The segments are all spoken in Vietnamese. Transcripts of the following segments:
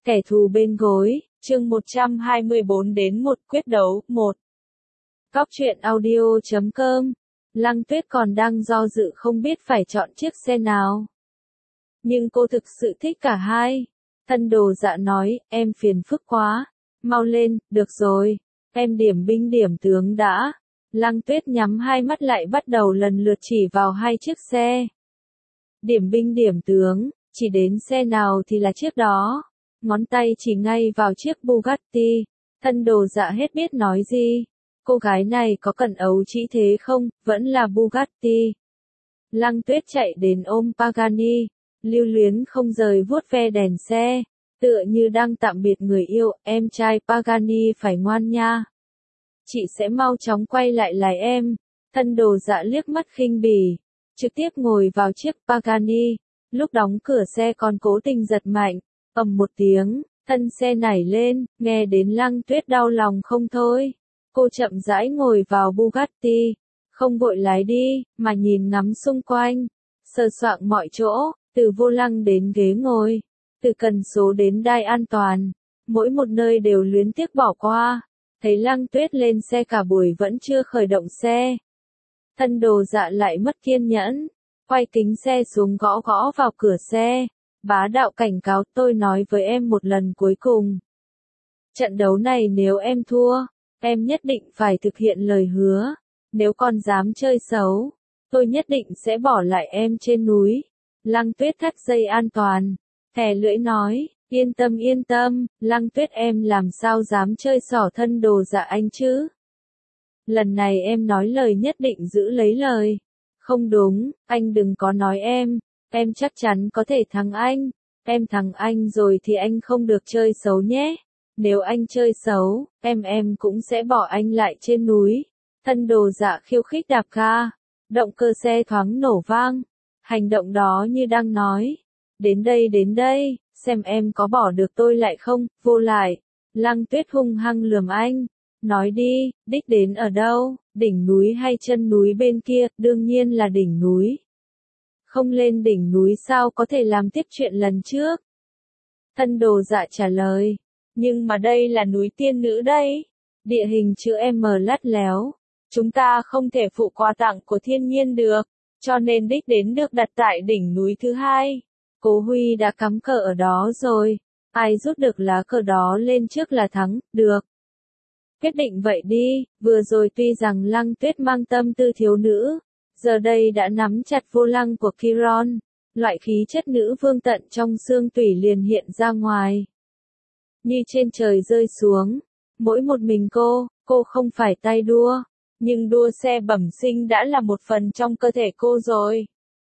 Kẻ thù bên gối, chương 124 đến 1 quyết đấu, 1. Góc truyện audio.com. Lăng Tuyết còn đang do dự không biết phải chọn chiếc xe nào. Nhưng cô thực sự thích cả hai. Thân Đồ Dạ nói, em phiền phức quá. Mau lên, được rồi. Em điểm binh điểm tướng đã. Lăng Tuyết nhắm hai mắt lại bắt đầu lần lượt chỉ vào hai chiếc xe. Điểm binh điểm tướng, chỉ đến xe nào thì là chiếc đó. Ngón tay chỉ ngay vào chiếc Bugatti. Thân Đồ Dạ hết biết nói gì. Cô gái này có cần ấu trĩ thế không, vẫn là Bugatti. Lăng Tuyết chạy đến ôm Pagani, lưu luyến không rời vuốt ve đèn xe, tựa như đang tạm biệt người yêu, em trai Pagani phải ngoan nha. Chị sẽ mau chóng quay lại lái em. Thân Đồ Dạ liếc mắt khinh bỉ, trực tiếp ngồi vào chiếc Pagani, lúc đóng cửa xe còn cố tình giật mạnh, ầm một tiếng, thân xe nảy lên, nghe đến Lăng Tuyết đau lòng không thôi. Cô chậm rãi ngồi vào Bugatti, không vội lái đi, mà nhìn ngắm xung quanh, sờ soạng mọi chỗ, từ vô lăng đến ghế ngồi, từ cần số đến đai an toàn, mỗi một nơi đều luyến tiếc bỏ qua. Thấy Lăng Tuyết lên xe cả buổi vẫn chưa khởi động xe. Thân Đồ Dạ lại mất kiên nhẫn, quay kính xe xuống gõ gõ vào cửa xe, bá đạo cảnh cáo, tôi nói với em một lần cuối cùng. Trận đấu này nếu em thua, em nhất định phải thực hiện lời hứa, nếu còn dám chơi xấu, tôi nhất định sẽ bỏ lại em trên núi. Lăng Tuyết thắt dây an toàn, thè lưỡi nói, yên tâm, Lăng Tuyết em làm sao dám chơi xỏ Thân Đồ Dạ anh chứ. Lần này em nói lời nhất định giữ lấy lời. Không đúng, anh đừng có nói em chắc chắn có thể thắng anh. Em thắng anh rồi thì anh không được chơi xấu nhé. Nếu anh chơi xấu, em cũng sẽ bỏ anh lại trên núi. Thân Đồ Dạ khiêu khích đạp ga, động cơ xe thoáng nổ vang. Hành động đó như đang nói, đến đây, xem em có bỏ được tôi lại không, vô lại. Lăng Tuyết hung hăng lườm anh, nói đi, đích đến ở đâu, đỉnh núi hay chân núi bên kia, đương nhiên là đỉnh núi. Không lên đỉnh núi sao có thể làm tiếp chuyện lần trước. Thân Đồ Dạ trả lời, nhưng mà đây là núi tiên nữ đây, địa hình chữ M lắt léo, chúng ta không thể phụ quà tặng của thiên nhiên được, cho nên đích đến được đặt tại đỉnh núi thứ hai. Cố Huy đã cắm cờ ở đó rồi, ai rút được lá cờ đó lên trước là thắng, được. Quyết định vậy đi, vừa rồi tuy rằng Lăng Tuyết mang tâm tư thiếu nữ, giờ đây đã nắm chặt vô lăng của Chiron, loại khí chất nữ vương tận trong xương tủy liền hiện ra ngoài. Như trên trời rơi xuống, mỗi một mình cô không phải tay đua, nhưng đua xe bẩm sinh đã là một phần trong cơ thể cô rồi.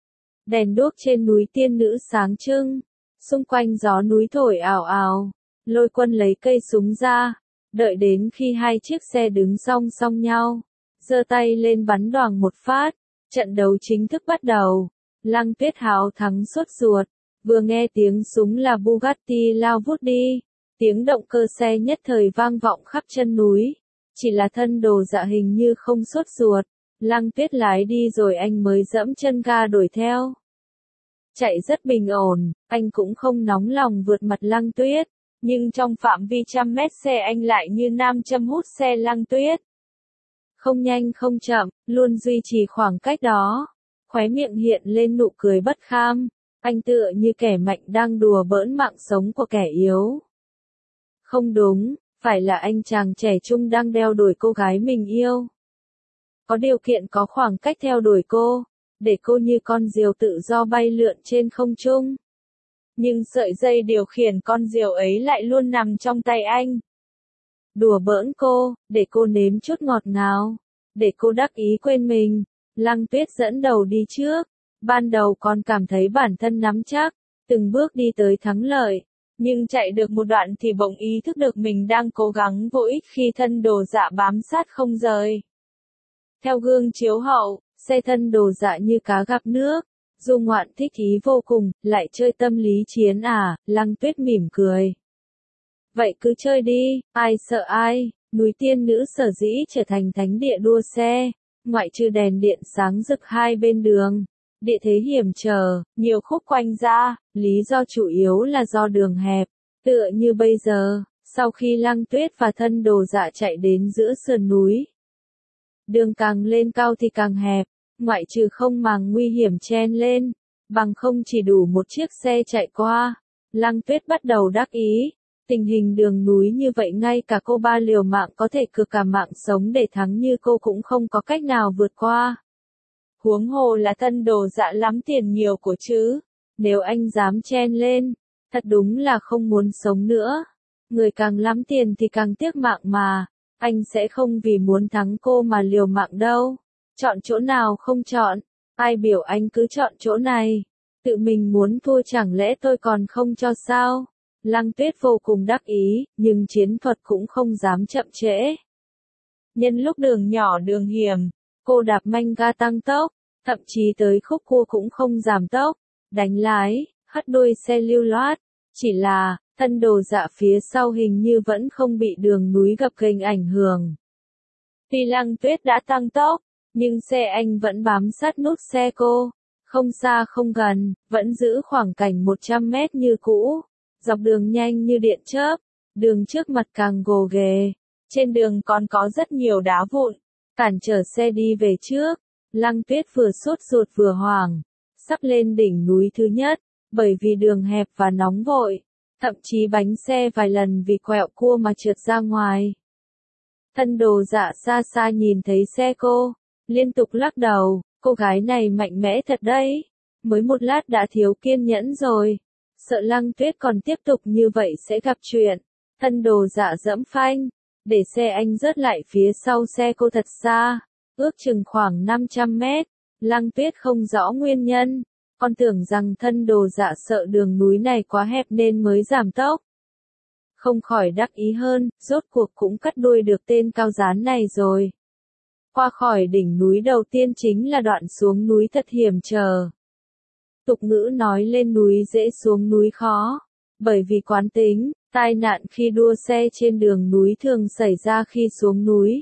Đèn đuốc trên núi tiên nữ sáng trưng, xung quanh gió núi thổi ào ào, Lôi Quân lấy cây súng ra, đợi đến khi hai chiếc xe đứng song song nhau, giơ tay lên bắn đoàng một phát, trận đấu chính thức bắt đầu. Lăng Tuyết háo thắng sốt ruột, vừa nghe tiếng súng là Bugatti lao vút đi, tiếng động cơ xe nhất thời vang vọng khắp chân núi, chỉ là Thân Đồ Dạ hình như không sốt ruột. Lăng Tuyết lái đi rồi anh mới dẫm chân ga đuổi theo. Chạy rất bình ổn, anh cũng không nóng lòng vượt mặt Lăng Tuyết, nhưng trong phạm vi trăm mét xe anh lại như nam châm hút xe Lăng Tuyết. Không nhanh không chậm, luôn duy trì khoảng cách đó. Khóe miệng hiện lên nụ cười bất kham, anh tựa như kẻ mạnh đang đùa bỡn mạng sống của kẻ yếu. Không đúng, phải là anh chàng trẻ trung đang đeo đuổi cô gái mình yêu. Có điều kiện có khoảng cách theo đuổi cô, để cô như con diều tự do bay lượn trên không trung. Nhưng sợi dây điều khiển con diều ấy lại luôn nằm trong tay anh. Đùa bỡn cô, để cô nếm chút ngọt ngào, để cô đắc ý quên mình. Lăng Tuyết dẫn đầu đi trước, ban đầu còn cảm thấy bản thân nắm chắc, từng bước đi tới thắng lợi, nhưng chạy được một đoạn thì bỗng ý thức được mình đang cố gắng vô ích khi Thân Đồ Dạ bám sát không rời. Theo gương chiếu hậu, xe Thân Đồ Dạ như cá gặp nước, du ngoạn thích ý vô cùng, lại chơi tâm lý chiến à, Lăng Tuyết mỉm cười. Vậy cứ chơi đi, ai sợ ai, núi tiên nữ sở dĩ trở thành thánh địa đua xe, ngoại trừ đèn điện sáng rực hai bên đường, địa thế hiểm trở, nhiều khúc quanh ra, lý do chủ yếu là do đường hẹp, Tựa như bây giờ, sau khi Lăng Tuyết và Thân Đồ Dạ chạy đến giữa sườn núi. Đường càng lên cao thì càng hẹp, ngoại trừ không màng nguy hiểm chen lên, bằng không chỉ đủ một chiếc xe chạy qua. Lăng Tuyết bắt đầu đắc ý, tình hình đường núi như vậy ngay cả cô ba liều mạng có thể cược cả mạng sống để thắng như cô cũng không có cách nào vượt qua. Huống hồ là Thân Đồ Dạ lắm tiền nhiều của chứ, nếu anh dám chen lên, thật đúng là không muốn sống nữa. Người càng lắm tiền thì càng tiếc mạng mà, anh sẽ không vì muốn thắng cô mà liều mạng đâu. Chọn chỗ nào không chọn, ai biểu anh cứ chọn chỗ này. Tự mình muốn thua chẳng lẽ tôi còn không cho sao? Lăng Tuyết vô cùng đắc ý, nhưng chiến thuật cũng không dám chậm trễ. Nhân lúc đường nhỏ đường hiểm, cô đạp manh ga tăng tốc, thậm chí tới khúc cua cũng không giảm tốc, đánh lái, hất đuôi xe lưu loát. Chỉ là, Thân Đồ Dạ phía sau hình như vẫn không bị đường núi gập ghềnh ảnh hưởng. Tuy Lăng Tuyết đã tăng tốc, nhưng xe anh vẫn bám sát nút xe cô, không xa không gần, vẫn giữ khoảng cách 100 mét như cũ. Dọc đường nhanh như điện chớp, đường trước mặt càng gồ ghề, trên đường còn có rất nhiều đá vụn, cản trở xe đi về trước. Lăng Tuyết vừa sốt ruột vừa hoảng, sắp lên đỉnh núi thứ nhất, bởi vì đường hẹp và nóng vội, thậm chí bánh xe vài lần vì quẹo cua mà trượt ra ngoài. Thân Đồ Dạ xa xa nhìn thấy xe cô, liên tục lắc đầu, cô gái này mạnh mẽ thật đấy, mới một lát đã thiếu kiên nhẫn rồi. Sợ Lăng Tuyết còn tiếp tục như vậy sẽ gặp chuyện. Thân Đồ Dạ giẫm phanh, để xe anh rớt lại phía sau xe cô thật xa, ước chừng khoảng 500 mét. Lăng Tuyết không rõ nguyên nhân, còn tưởng rằng Thân Đồ Dạ sợ đường núi này quá hẹp nên mới giảm tốc. Không khỏi đắc ý hơn, rốt cuộc cũng cắt đuôi được tên cao rán này rồi. Qua khỏi đỉnh núi đầu tiên chính là đoạn xuống núi thật hiểm trở. Tục ngữ nói lên núi dễ xuống núi khó, bởi vì quán tính, tai nạn khi đua xe trên đường núi thường xảy ra khi xuống núi.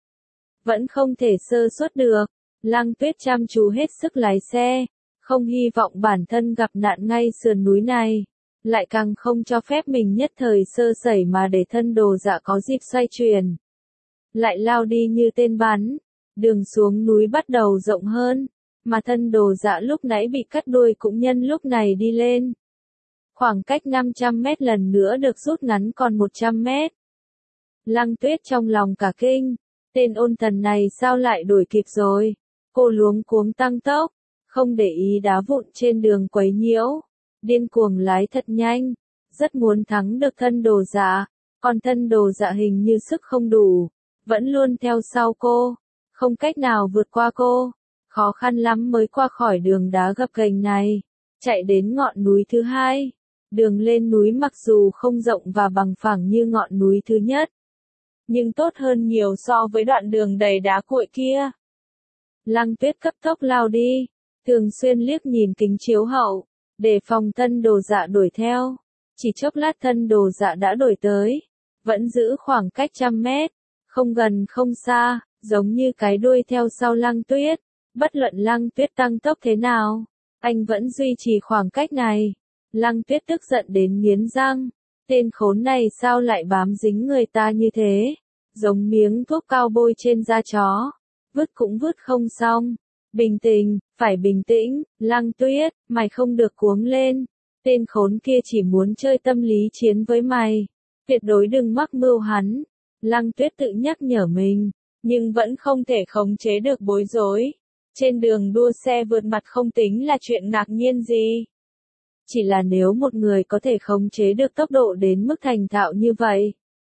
Vẫn không thể sơ suất được, Lăng Tuyết chăm chú hết sức lái xe, không hy vọng bản thân gặp nạn ngay sườn núi này, lại càng không cho phép mình nhất thời sơ sẩy mà để Thân Đồ Dạ có dịp xoay chuyển. Lại lao đi như tên bắn, đường xuống núi bắt đầu rộng hơn. Mà Thân Đồ Dạ lúc nãy bị cắt đuôi cũng nhân lúc này đi lên. Khoảng cách 500 mét lần nữa được rút ngắn còn 100 mét. Lăng Tuyết trong lòng cả kinh, tên ôn thần này sao lại đuổi kịp rồi. Cô luống cuống tăng tốc, không để ý đá vụn trên đường quấy nhiễu, điên cuồng lái thật nhanh, rất muốn thắng được Thân Đồ Dạ, còn Thân Đồ Dạ hình như sức không đủ, vẫn luôn theo sau cô, không cách nào vượt qua cô. Khó khăn lắm mới qua khỏi đường đá gập ghềnh này, chạy đến ngọn núi thứ hai. Đường lên núi mặc dù không rộng và bằng phẳng như ngọn núi thứ nhất, nhưng tốt hơn nhiều so với đoạn đường đầy đá cuội kia. Lăng Tuyết cấp tốc lao đi, thường xuyên liếc nhìn kính chiếu hậu, để phòng Thân Đồ Dạ đuổi theo. Chỉ chốc lát Thân Đồ Dạ đã đuổi tới, vẫn giữ khoảng cách 100 mét, không gần không xa, giống như cái đuôi theo sau Lăng Tuyết. Bất luận Lăng Tuyết tăng tốc thế nào, anh vẫn duy trì khoảng cách này. Lăng Tuyết tức giận đến nghiến răng, tên khốn này sao lại bám dính người ta như thế, giống miếng thuốc cao bôi trên da chó, vứt cũng vứt không xong. Bình tĩnh, phải bình tĩnh, Lăng Tuyết, mày không được cuống lên, tên khốn kia chỉ muốn chơi tâm lý chiến với mày, tuyệt đối đừng mắc mưu hắn. Lăng Tuyết tự nhắc nhở mình, nhưng vẫn không thể khống chế được bối rối. Trên đường đua xe vượt mặt không tính là chuyện ngạc nhiên gì. Chỉ là nếu một người có thể khống chế được tốc độ đến mức thành thạo như vậy,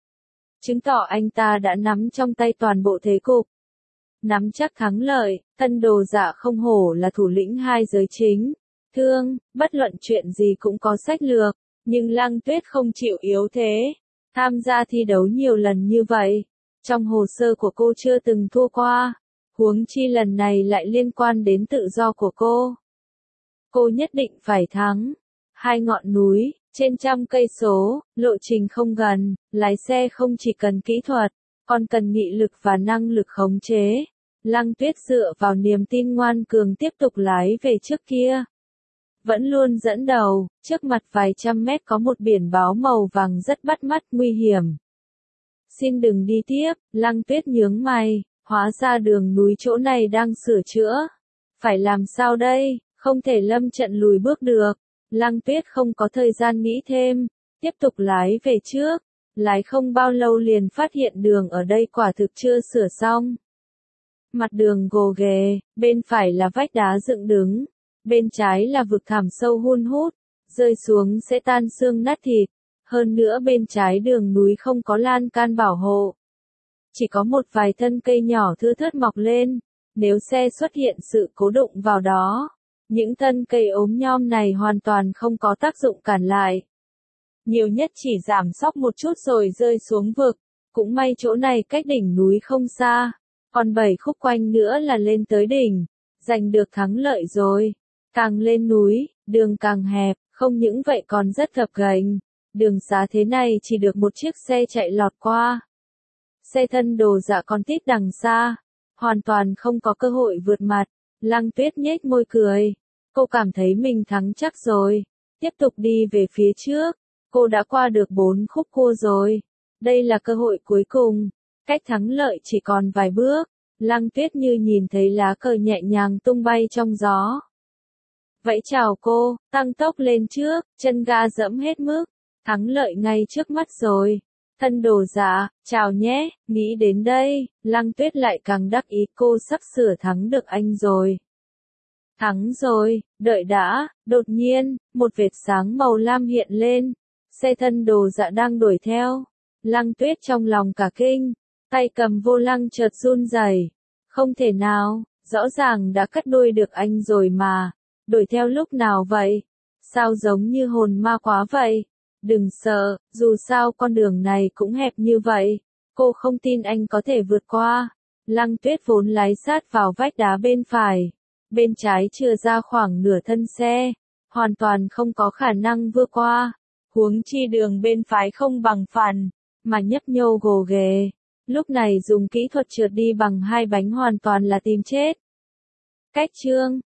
chứng tỏ anh ta đã nắm trong tay toàn bộ thế cục. Nắm chắc thắng lợi, Thân Đồ Dạ không hổ là thủ lĩnh hai giới chính. Thương, bất luận chuyện gì cũng có sách lược, nhưng Lăng Tuyết không chịu yếu thế. Tham gia thi đấu nhiều lần như vậy, trong hồ sơ của cô chưa từng thua qua. Huống chi lần này lại liên quan đến tự do của cô. Cô nhất định phải thắng. Hai ngọn núi, trên 100 cây số, lộ trình không gần, lái xe không chỉ cần kỹ thuật, còn cần nghị lực và năng lực khống chế. Lăng Tuyết dựa vào niềm tin ngoan cường tiếp tục lái về trước kia. vẫn luôn dẫn đầu, trước mặt vài trăm mét có một biển báo màu vàng rất bắt mắt, nguy hiểm. Xin đừng đi tiếp, Lăng Tuyết nhướng mày, hóa ra đường núi chỗ này đang sửa chữa. Phải làm sao đây, không thể lâm trận lùi bước được. Lăng Tuyết không có thời gian nghĩ thêm, tiếp tục lái về trước. Lái không bao lâu liền phát hiện đường ở đây quả thực chưa sửa xong. Mặt đường gồ ghề, bên phải là vách đá dựng đứng, bên trái là vực thẳm sâu hun hút, rơi xuống sẽ tan xương nát thịt. Hơn nữa bên trái đường núi không có lan can bảo hộ. Chỉ có một vài thân cây nhỏ thưa thớt mọc lên, nếu xe xuất hiện sự cố đụng vào đó, những thân cây ốm nhom này hoàn toàn không có tác dụng cản lại. Nhiều nhất chỉ giảm sóc một chút rồi rơi xuống vực, cũng may chỗ này cách đỉnh núi không xa, còn 7 khúc quanh nữa là lên tới đỉnh, giành được thắng lợi rồi. Càng lên núi, đường càng hẹp, không những vậy còn rất gập ghềnh, đường xá thế này chỉ được một chiếc xe chạy lọt qua. Xe thân Đồ Dạ còn tít đằng xa, hoàn toàn không có cơ hội vượt mặt. Lăng Tuyết nhếch môi cười, cô cảm thấy mình thắng chắc rồi, tiếp tục đi về phía trước. Cô đã qua được 4 khúc cua rồi. Đây là cơ hội cuối cùng. Cách thắng lợi chỉ còn vài bước. Lăng Tuyết như nhìn thấy lá cờ nhẹ nhàng tung bay trong gió. Vẫy chào cô, tăng tốc lên trước, chân ga dẫm hết mức. Thắng lợi ngay trước mắt rồi. Thân Đồ Dạ, chào nhé, nghĩ đến đây, Lăng Tuyết lại càng đắc ý, cô sắp sửa thắng được anh rồi. Thắng rồi, đợi đã, đột nhiên, một vệt sáng màu lam hiện lên. Xe thân Đồ Dạ đang đuổi theo. Lăng Tuyết trong lòng cả kinh, tay cầm vô lăng chợt run rẩy. Không thể nào, rõ ràng đã cắt đuôi được anh rồi mà. Đuổi theo lúc nào vậy? Sao giống như hồn ma quá vậy? Đừng sợ, dù sao con đường này cũng hẹp như vậy. Cô không tin anh có thể vượt qua. Lăng Tuyết vốn lái sát vào vách đá bên phải. Bên trái chừa ra khoảng nửa thân xe. Hoàn toàn không có khả năng vượt qua. Huống chi đường bên phải không bằng phẳng, mà nhấp nhô gồ ghề. Lúc này dùng kỹ thuật trượt đi bằng 2 bánh hoàn toàn là tìm chết. Cách chương